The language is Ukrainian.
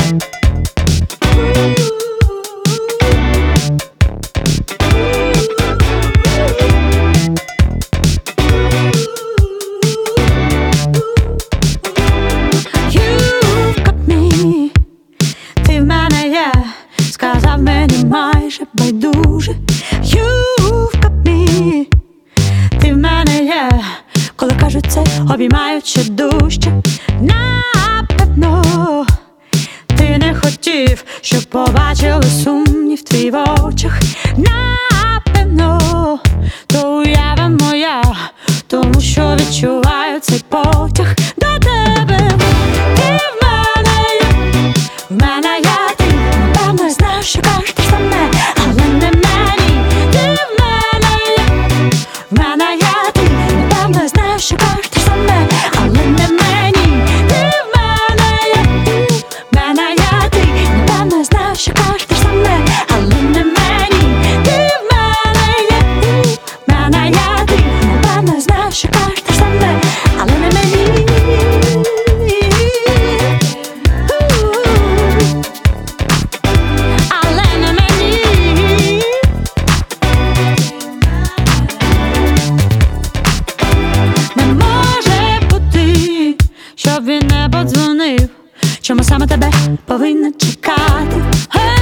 Сказав мені майже байдуже. You've got me. Ти в мене є. Коли кажуть це, обіймаючи дужче. Напевно, ти не хотів, щоб побачили сумнів твій в очах. Напевно, то уява моя, тому що відчуваю цей потяг до тебе. Ти в мене є, в мене є. Напевно, знаю, що кажеш те саме, але не мені. Ти в мене є, в мене є ти. Напевно, знаю, що кажеш те саме, але не мені. Ти в мене є, в мене є ти. Напевно, знаю, що кажеш те саме, але не мені. Ти в мене є, в мене є ти. Напевно, знаю, що кажеш те саме, але не мені. Щоб він не подзвонив, чому саме тебе повинна чекати?